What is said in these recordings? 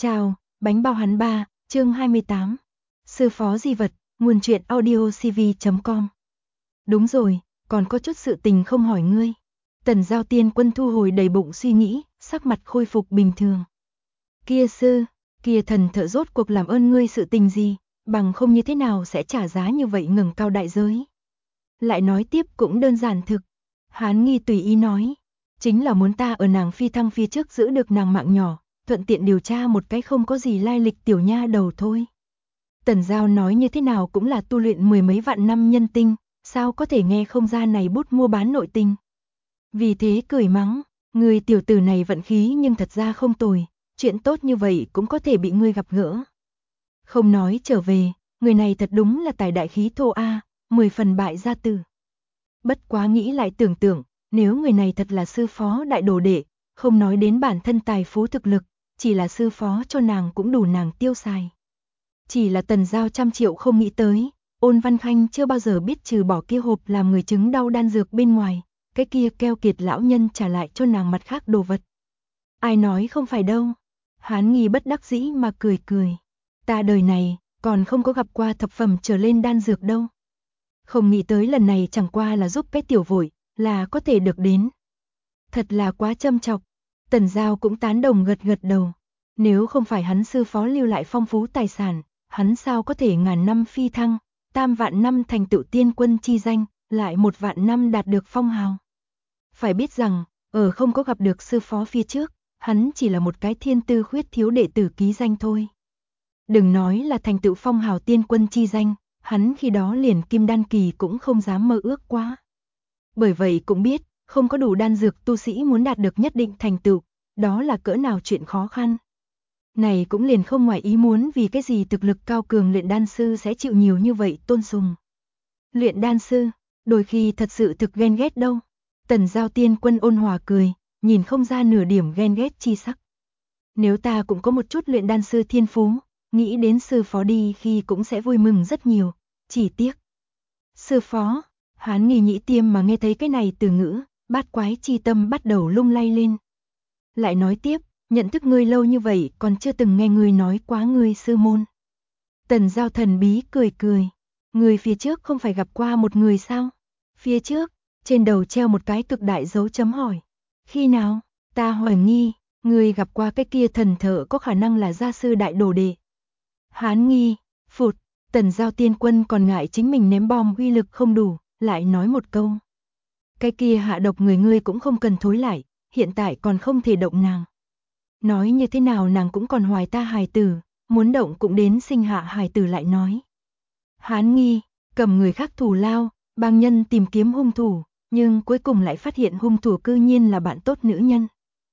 Chào, bánh bao hắn ba, chương 28. Sư phó di vật, nguồn truyện audiocv.com. Đúng rồi, còn có chút sự tình không hỏi ngươi. Tần Giao Tiên Quân thu hồi đầy bụng suy nghĩ, sắc mặt khôi phục bình thường. Kia sư, kia thần thợ rốt cuộc làm ơn ngươi sự tình gì, bằng không như thế nào sẽ trả giá như vậy ngẩng cao đại giới. Lại nói tiếp cũng đơn giản thực. Hán Nghi tùy ý nói, chính là muốn ta ở nàng phi thăng phía trước giữ được nàng mạng nhỏ, thuận tiện điều tra một cái không có gì lai lịch tiểu nha đầu thôi. Tần Giao nói như thế nào cũng là tu luyện mười mấy vạn năm nhân tinh, sao có thể nghe không ra này bút mua bán nội tình. Vì thế cười mắng, người tiểu tử này vận khí nhưng thật ra không tồi, chuyện tốt như vậy cũng có thể bị ngươi gặp gỡ. Không nói trở về, người này thật đúng là tài đại khí thô a, 10 phần bại gia tử. Bất quá nghĩ lại tưởng tượng, nếu người này thật là sư phó đại đồ đệ, không nói đến bản thân tài phú thực lực, chỉ là sư phó cho nàng cũng đủ nàng tiêu xài. Chỉ là Tần Giao trăm triệu không nghĩ tới, Ôn Văn Khanh chưa bao giờ biết trừ bỏ kia hộp làm người chứng đau đan dược bên ngoài, cái kia keo kiệt lão nhân trả lại cho nàng mặt khác đồ vật. Ai nói không phải đâu. Hán Nghi bất đắc dĩ mà cười cười. Ta đời này, còn không có gặp qua thập phẩm trở lên đan dược đâu. Không nghĩ tới lần này chẳng qua là giúp cái tiểu vội, là có thể được đến. Thật là quá châm chọc. Tần Giao cũng tán đồng gật gật đầu. Nếu không phải hắn sư phó lưu lại phong phú tài sản, hắn sao có thể ngàn năm phi thăng, tam vạn năm thành tựu tiên quân chi danh, lại 1 vạn năm đạt được phong hào. Phải biết rằng, ở không có gặp được sư phó phía trước, hắn chỉ là một cái thiên tư khuyết thiếu đệ tử ký danh thôi. Đừng nói là thành tựu phong hào tiên quân chi danh, hắn khi đó liền kim đan kỳ cũng không dám mơ ước quá. Bởi vậy cũng biết, không có đủ đan dược tu sĩ muốn đạt được nhất định thành tựu, đó là cỡ nào chuyện khó khăn. Này cũng liền không ngoài ý muốn vì cái gì thực lực cao cường luyện đan sư sẽ chịu nhiều như vậy tôn sùng. Luyện đan sư, đôi khi thật sự thực ghen ghét đâu. Tần Giao Tiên Quân ôn hòa cười, nhìn không ra nửa điểm ghen ghét chi sắc. Nếu ta cũng có một chút luyện đan sư thiên phú, nghĩ đến sư phó đi khi cũng sẽ vui mừng rất nhiều, chỉ tiếc. Sư phó, Hán Nghi nhĩ tiêm mà nghe thấy cái này từ ngữ, bát quái chi tâm bắt đầu lung lay lên. Lại nói tiếp, nhận thức ngươi lâu như vậy còn chưa từng nghe ngươi nói quá ngươi sư môn. Tần Giao thần bí cười cười, người phía trước không phải gặp qua một người sao? Phía trước, trên đầu treo một cái cực đại dấu chấm hỏi. Khi nào? Ta hoài nghi, người gặp qua cái kia thần thợ có khả năng là gia sư đại đồ đệ. Hán Nghi, phụt, Tần Giao Tiên Quân còn ngại chính mình ném bom uy lực không đủ, lại nói một câu. Cái kia hạ độc người ngươi cũng không cần thối lại, hiện tại còn không thể động nàng. Nói như thế nào nàng cũng còn hoài ta hài tử, muốn động cũng đến sinh hạ hài tử lại nói. Hán Nghi, cầm người khác thù lao, bang nhân tìm kiếm hung thủ, nhưng cuối cùng lại phát hiện hung thủ cư nhiên là bạn tốt nữ nhân.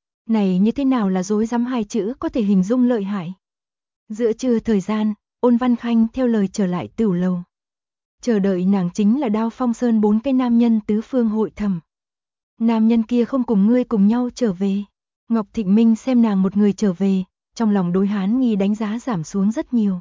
Này như thế nào là dối rắm hai chữ có thể hình dung lợi hại. Giữa trưa thời gian, Ôn Văn Khanh theo lời trở lại tửu lầu. Chờ đợi nàng chính là Đao Phong Sơn 4 cái nam nhân tứ phương hội thẩm. Nam nhân kia không cùng ngươi cùng nhau trở về. Ngọc Thịnh Minh xem nàng một người trở về, trong lòng đối Hán Nghi đánh giá giảm xuống rất nhiều.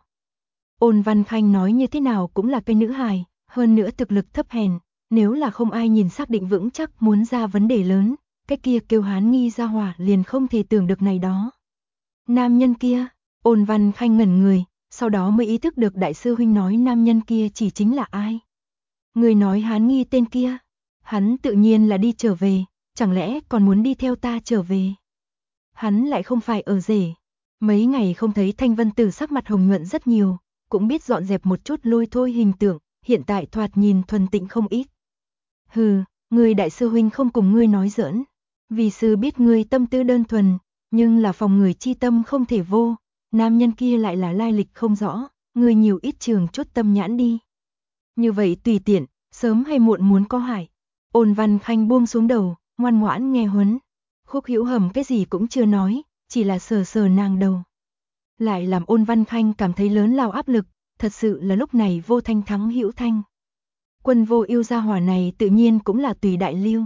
Ôn Văn Khanh nói như thế nào cũng là cái nữ hài, hơn nữa thực lực thấp hèn, nếu là không ai nhìn xác định vững chắc muốn ra vấn đề lớn, cái kia kêu Hán Nghi ra hỏa liền không thể tưởng được này đó. Nam nhân kia, Ôn Văn Khanh ngẩn người, sau đó mới ý thức được đại sư huynh nói nam nhân kia chỉ chính là ai. Người nói Hán Nghi tên kia, hắn tự nhiên là đi trở về, chẳng lẽ còn muốn đi theo ta trở về. Hắn lại không phải ở rể. Mấy ngày không thấy Thanh Vân Tử sắc mặt hồng nhuận rất nhiều, cũng biết dọn dẹp một chút lôi thôi hình tượng, hiện tại thoạt nhìn thuần tịnh không ít. Hừ, người đại sư huynh không cùng ngươi nói giỡn, vì sư biết ngươi tâm tư đơn thuần, nhưng là phòng người chi tâm không thể vô, nam nhân kia lại là lai lịch không rõ, ngươi nhiều ít trường chút tâm nhãn đi. Như vậy tùy tiện, sớm hay muộn muốn có hại. Ôn Văn Khanh buông xuống đầu, ngoan ngoãn nghe huấn. Khúc Hữu Hầm cái gì cũng chưa nói, chỉ là sờ sờ nàng đầu. Lại làm Ôn Văn Khanh cảm thấy lớn lao áp lực, thật sự là lúc này vô thanh thắng hữu thanh. Quân Vô Ưu gia hỏa này tự nhiên cũng là tùy đại lưu.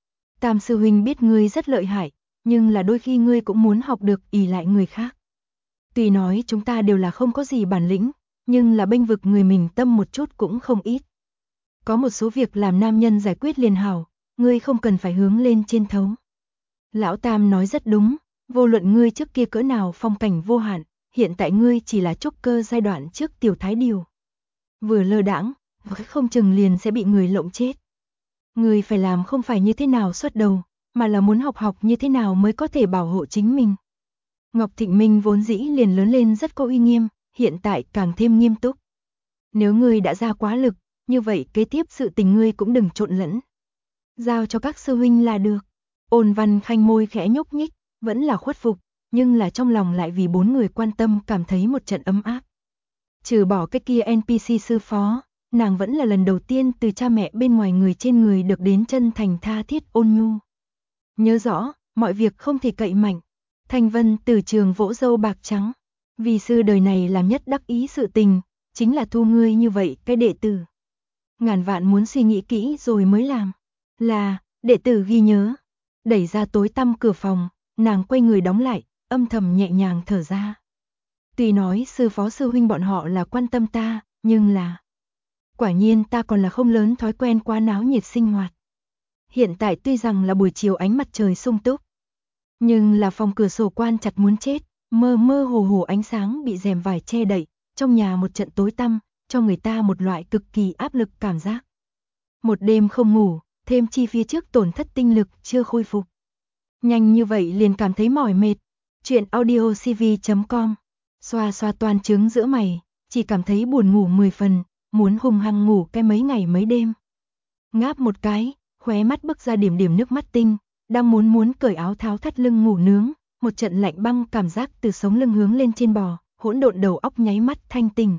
Tam sư huynh biết ngươi rất lợi hại, nhưng là đôi khi ngươi cũng muốn học được ỷ lại người khác. Tuy nói chúng ta đều là không có gì bản lĩnh, nhưng là bênh vực người mình tâm một chút cũng không ít. Có một số việc làm nam nhân giải quyết liền hảo, ngươi không cần phải hướng lên trên thấu. Lão Tam nói rất đúng, Vô luận ngươi trước kia cỡ nào phong cảnh vô hạn, hiện tại ngươi chỉ là trúc cơ giai đoạn trước tiểu thái điều. Vừa lơ đãng, không chừng liền sẽ bị người lộng chết. Ngươi phải làm không phải như thế nào xuất đầu, mà là muốn học như thế nào mới có thể bảo hộ chính mình. Ngọc Thịnh Minh vốn dĩ liền lớn lên rất có uy nghiêm, hiện tại càng thêm nghiêm túc. Nếu ngươi đã ra quá lực, như vậy kế tiếp sự tình ngươi cũng đừng trộn lẫn. Giao cho các sư huynh là được. Ôn Văn Khanh môi khẽ nhúc nhích, vẫn là khuất phục, nhưng là trong lòng lại vì 4 người quan tâm cảm thấy một trận ấm áp. Trừ bỏ cái kia NPC sư phó, nàng vẫn là lần đầu tiên từ cha mẹ bên ngoài người trên người được đến chân thành tha thiết ôn nhu. Nhớ rõ, mọi việc không thể cậy mạnh. Thanh Vân từ trường vỗ râu bạc trắng. Vì sư đời này làm nhất đắc ý sự tình, chính là thu ngươi như vậy cái đệ tử. Ngàn vạn muốn suy nghĩ kỹ rồi mới làm. Là, đệ tử ghi nhớ. Đẩy ra tối tăm cửa phòng, nàng quay người đóng lại, âm thầm nhẹ nhàng thở ra. Tuy nói sư phó sư huynh bọn họ là quan tâm ta, nhưng là... Quả nhiên ta còn là không lớn thói quen quá náo nhiệt sinh hoạt. Hiện tại tuy rằng là buổi chiều ánh mặt trời sung túc, nhưng là phòng cửa sổ quan chặt muốn chết, mơ mơ hồ hồ ánh sáng bị rèm vải che đậy, trong nhà một trận tối tăm, cho người ta một loại cực kỳ áp lực cảm giác. Một đêm không ngủ, thêm chi phía trước tổn thất tinh lực chưa khôi phục. Nhanh như vậy liền cảm thấy mỏi mệt. Chuyện audiocv.com. Xoa xoa toàn trứng giữa mày, chỉ cảm thấy buồn ngủ 10 phần, muốn hùng hăng ngủ cái mấy ngày mấy đêm. Ngáp một cái, khóe mắt bứt ra điểm điểm nước mắt tinh, đang muốn cởi áo tháo thắt lưng ngủ nướng, một trận lạnh băng cảm giác từ sống lưng hướng lên trên bò, hỗn độn đầu óc nháy mắt thanh tỉnh.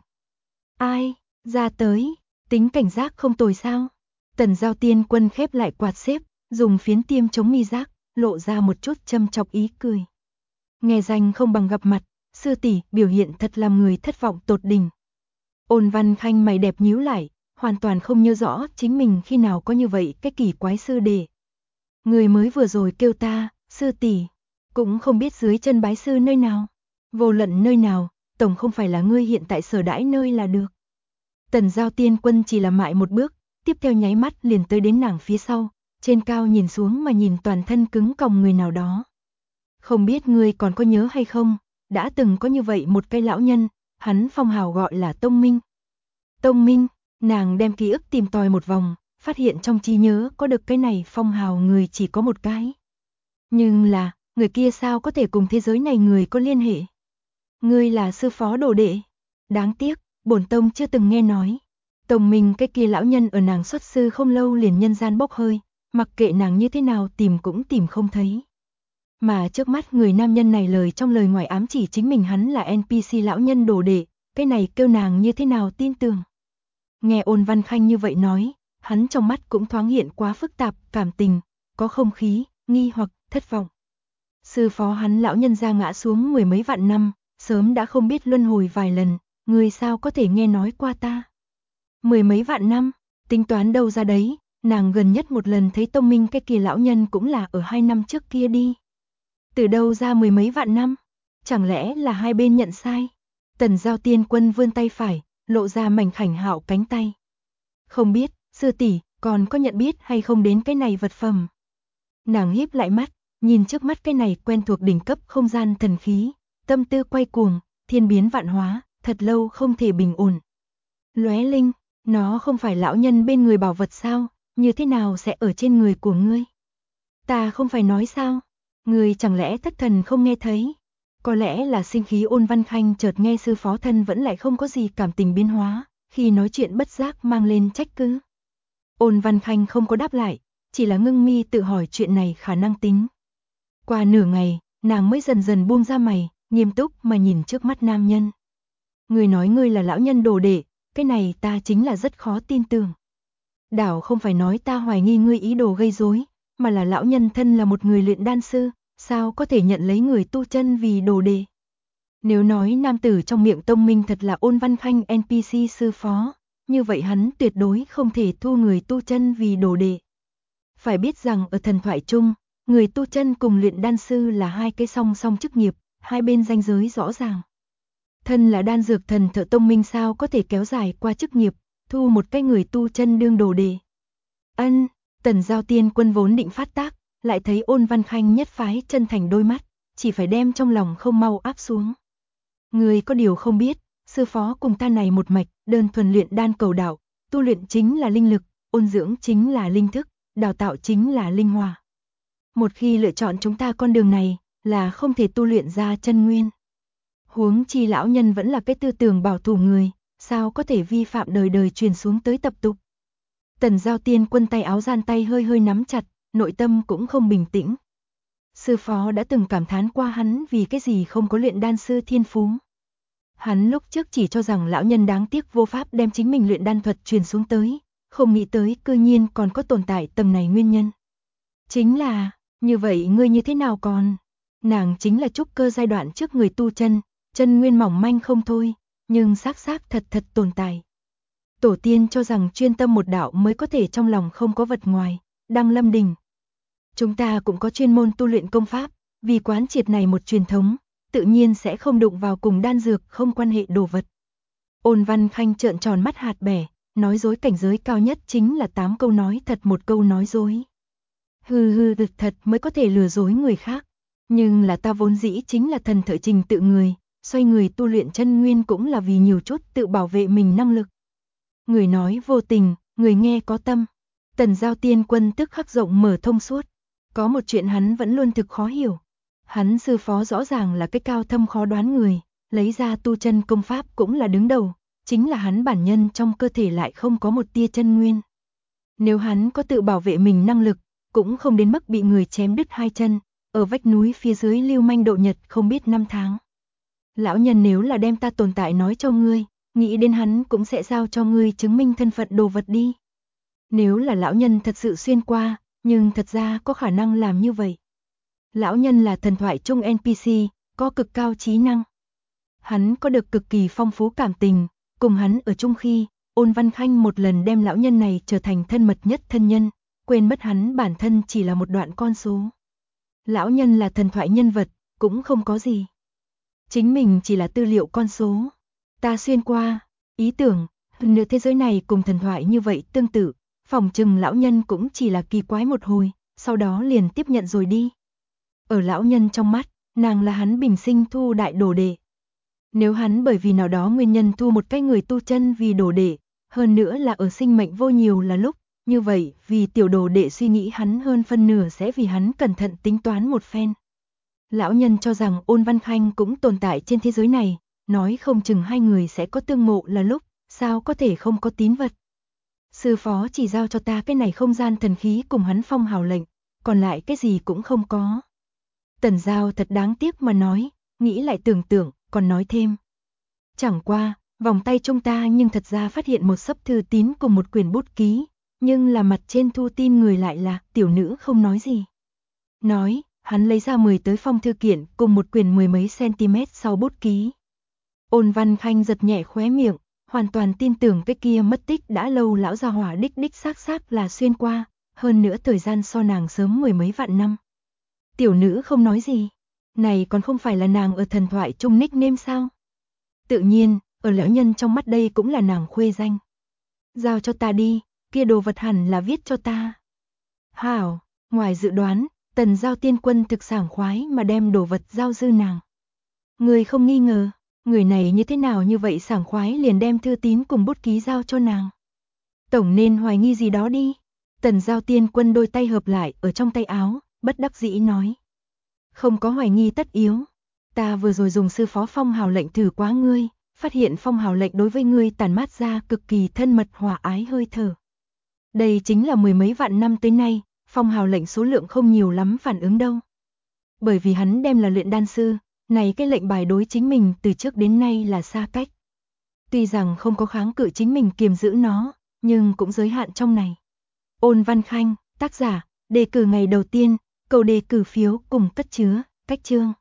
Ai, ra tới, tính cảnh giác không tồi sao? Tần Giao Tiên Quân khép lại quạt xếp, dùng phiến tiêm chống mi giác, lộ ra một chút châm chọc ý cười. Nghe danh không bằng gặp mặt, sư tỷ biểu hiện thật làm người thất vọng tột đỉnh. Ôn Văn Khanh mày đẹp nhíu lại, hoàn toàn không nhớ rõ chính mình khi nào có như vậy cái kỳ quái sư đệ. Người mới vừa rồi kêu ta, sư tỷ, cũng không biết dưới chân bái sư nơi nào. Vô luận nơi nào, tổng không phải là ngươi hiện tại sở đãi nơi là được. Tần Giao Tiên Quân chỉ là mại một bước, tiếp theo nháy mắt liền tới đến nàng phía sau, trên cao nhìn xuống mà nhìn toàn thân cứng còng người nào đó. Không biết ngươi còn có nhớ hay không, đã từng có như vậy một cái lão nhân, hắn phong hào gọi là Tông Minh. Tông Minh, nàng đem ký ức tìm tòi một vòng, phát hiện trong trí nhớ có được cái này phong hào người chỉ có một cái. Nhưng là, người kia sao có thể cùng thế giới này người có liên hệ? Ngươi là sư phó đồ đệ. Đáng tiếc, bổn tông chưa từng nghe nói. Tông Minh cái kia lão nhân ở nàng xuất sư không lâu liền nhân gian bốc hơi, mặc kệ nàng như thế nào tìm cũng tìm không thấy. Mà trước mắt người nam nhân này lời trong lời ngoài ám chỉ chính mình hắn là NPC lão nhân đồ đệ, cái này kêu nàng như thế nào tin tưởng. Nghe Ôn Văn Khanh như vậy nói, hắn trong mắt cũng thoáng hiện quá phức tạp, cảm tình, có không khí, nghi hoặc, thất vọng. Sư phó hắn lão nhân ra ngã xuống 10 mấy vạn năm, sớm đã không biết luân hồi vài lần, người sao có thể nghe nói qua ta. 10 mấy vạn năm, tính toán đâu ra đấy, nàng gần nhất một lần thấy Tông Minh cái kia lão nhân cũng là ở 2 năm trước kia đi. Từ đâu ra 10 mấy vạn năm? Chẳng lẽ là hai bên nhận sai? Tần Giao Tiên Quân vươn tay phải, lộ ra mảnh khảnh hạo cánh tay. Không biết, sư tỷ còn có nhận biết hay không đến cái này vật phẩm? Nàng híp lại mắt, nhìn trước mắt cái này quen thuộc đỉnh cấp không gian thần khí, tâm tư quay cuồng, thiên biến vạn hóa, thật lâu không thể bình ổn. Lóe linh, nó không phải lão nhân bên người bảo vật sao, như thế nào sẽ ở trên người của ngươi? Ta không phải nói sao? Ngươi chẳng lẽ thất thần không nghe thấy? Có lẽ là sinh khí Ôn Văn Khanh chợt nghe sư phó thân vẫn lại không có gì cảm tình biến hóa, khi nói chuyện bất giác mang lên trách cứ. Ôn Văn Khanh không có đáp lại, chỉ là ngưng mi tự hỏi chuyện này khả năng tính. Qua nửa ngày, nàng mới dần dần buông ra mày, nghiêm túc mà nhìn trước mắt nam nhân. Người nói ngươi là lão nhân đồ đệ, cái này ta chính là rất khó tin tưởng. Đảo không phải nói ta hoài nghi ngươi ý đồ gây rối, mà là lão nhân thân là một người luyện đan sư, sao có thể nhận lấy người tu chân vì đồ đệ. Nếu nói nam tử trong miệng Tông Minh thật là Ôn Văn Khanh NPC sư phó, như vậy hắn tuyệt đối không thể thu người tu chân vì đồ đệ. Phải biết rằng ở thần thoại chung, người tu chân cùng luyện đan sư là hai cái song song chức nghiệp, hai bên ranh giới rõ ràng. Thân là đan dược thần thợ Tông Minh sao có thể kéo dài qua chức nghiệp, thu một cái người tu chân đương đồ đệ. Tần Giao Tiên Quân vốn định phát tác, lại thấy Ôn Văn Khanh nhất phái chân thành đôi mắt, chỉ phải đem trong lòng không mau áp xuống. Ngươi có điều không biết, sư phó cùng ta này một mạch, đơn thuần luyện đan cầu đạo, tu luyện chính là linh lực, ôn dưỡng chính là linh thức, đào tạo chính là linh hỏa. Một khi lựa chọn chúng ta con đường này, là không thể tu luyện ra chân nguyên. Huống chi lão nhân vẫn là cái tư tưởng bảo thủ người, sao có thể vi phạm đời đời truyền xuống tới tập tục. Tần Giao Tiên Quân tay áo gian tay hơi hơi nắm chặt, nội tâm cũng không bình tĩnh. Sư phó đã từng cảm thán qua hắn vì cái gì không có luyện đan sư thiên phú. Hắn lúc trước chỉ cho rằng lão nhân đáng tiếc vô pháp đem chính mình luyện đan thuật truyền xuống tới, không nghĩ tới cư nhiên còn có tồn tại tầng này nguyên nhân. Chính là, như vậy ngươi như thế nào còn? Nàng chính là trúc cơ giai đoạn trước người tu chân, chân nguyên mỏng manh không thôi, nhưng xác thật tồn tại. Tổ tiên cho rằng chuyên tâm một đạo mới có thể trong lòng không có vật ngoài, Đăng Lâm Đình. Chúng ta cũng có chuyên môn tu luyện công pháp, vì quán triệt này một truyền thống, tự nhiên sẽ không đụng vào cùng đan dược không quan hệ đồ vật. Ôn Văn Khanh trợn tròn mắt hạt bẻ, nói dối cảnh giới cao nhất chính là 8 câu nói thật một câu nói dối. Hừ thật mới có thể lừa dối người khác, nhưng là ta vốn dĩ chính là thần thợ trình tự người, xoay người tu luyện chân nguyên cũng là vì nhiều chút tự bảo vệ mình năng lực. Người nói vô tình, người nghe có tâm. Tần Giao Tiên Quân tức khắc rộng mở thông suốt. Có một chuyện hắn vẫn luôn thực khó hiểu. Hắn sư phó rõ ràng là cái cao thâm khó đoán người, lấy ra tu chân công pháp cũng là đứng đầu, chính là hắn bản nhân trong cơ thể lại không có một tia chân nguyên. Nếu hắn có tự bảo vệ mình năng lực, cũng không đến mức bị người chém đứt hai chân, ở vách núi phía dưới lưu manh độ nhật không biết năm tháng. Lão nhân nếu là đem ta tồn tại nói cho ngươi, nghĩ đến hắn cũng sẽ giao cho ngươi chứng minh thân phận đồ vật đi. Nếu là lão nhân thật sự xuyên qua, nhưng thật ra có khả năng làm như vậy. Lão nhân là thần thoại trung NPC, có cực cao trí năng. Hắn có được cực kỳ phong phú cảm tình, cùng hắn ở chung khi, Ôn Văn Khanh một lần đem lão nhân này trở thành thân mật nhất thân nhân, quên mất hắn bản thân chỉ là một đoạn con số. Lão nhân là thần thoại nhân vật, cũng không có gì. Chính mình chỉ là tư liệu con số. Ta xuyên qua, ý tưởng, nửa thế giới này cùng thần thoại như vậy tương tự, phỏng chừng lão nhân cũng chỉ là kỳ quái một hồi, sau đó liền tiếp nhận rồi đi. Ở lão nhân trong mắt, nàng là hắn bình sinh thu đại đồ đệ. Nếu hắn bởi vì nào đó nguyên nhân thu một cái người tu chân vì đồ đệ, hơn nữa là ở sinh mệnh vô nhiều là lúc, như vậy vì tiểu đồ đệ suy nghĩ hắn hơn phân nửa sẽ vì hắn cẩn thận tính toán một phen. Lão nhân cho rằng Ôn Văn Khanh cũng tồn tại trên thế giới này, nói không chừng hai người sẽ có tương ngộ là lúc, sao có thể không có tín vật. Sư phó chỉ giao cho ta cái này không gian thần khí cùng hắn phong hào lệnh, còn lại cái gì cũng không có. Tần Giao thật đáng tiếc mà nói, nghĩ lại tưởng tượng, còn nói thêm. Chẳng qua, vòng tay trong ta nhưng thật ra phát hiện một xấp thư tín cùng một quyển bút ký, nhưng là mặt trên thu tin người lại là tiểu nữ không nói gì. Nói, hắn lấy ra 10 tới phong thư kiện cùng một quyển 10 mấy cm sau bút ký. Ôn Văn Khanh giật nhẹ khóe miệng, hoàn toàn tin tưởng cái kia mất tích đã lâu lão gia hỏa đích xác là xuyên qua, hơn nữa thời gian so nàng sớm 10 mấy vạn năm. Tiểu nữ không nói gì, này còn không phải là nàng ở thần thoại trung nickname sao? Tự nhiên, ở lão nhân trong mắt đây cũng là nàng khuê danh. Giao cho ta đi, kia đồ vật hẳn là viết cho ta. Hảo, ngoài dự đoán, Tần Giao Tiên Quân thực sảng khoái mà đem đồ vật giao dư nàng. Người không nghi ngờ, người này như thế nào như vậy sảng khoái liền đem thư tín cùng bút ký giao cho nàng. Tổng nên hoài nghi gì đó đi. Tần Giao Tiên Quân đôi tay hợp lại ở trong tay áo, bất đắc dĩ nói. Không có hoài nghi tất yếu. Ta vừa rồi dùng sư phó phong hào lệnh thử quá ngươi, phát hiện phong hào lệnh đối với ngươi tàn mát ra cực kỳ thân mật hòa ái hơi thở. Đây chính là 10 mấy vạn năm tới nay, phong hào lệnh số lượng không nhiều lắm phản ứng đâu. Bởi vì hắn đem là luyện đan sư, này cái lệnh bài đối chính mình từ trước đến nay là xa cách. Tuy rằng không có kháng cự chính mình kiềm giữ nó, nhưng cũng giới hạn trong này. Ôn Văn Khanh, tác giả, đề cử ngày đầu tiên, cầu đề cử phiếu cùng cất chứa, cách chương.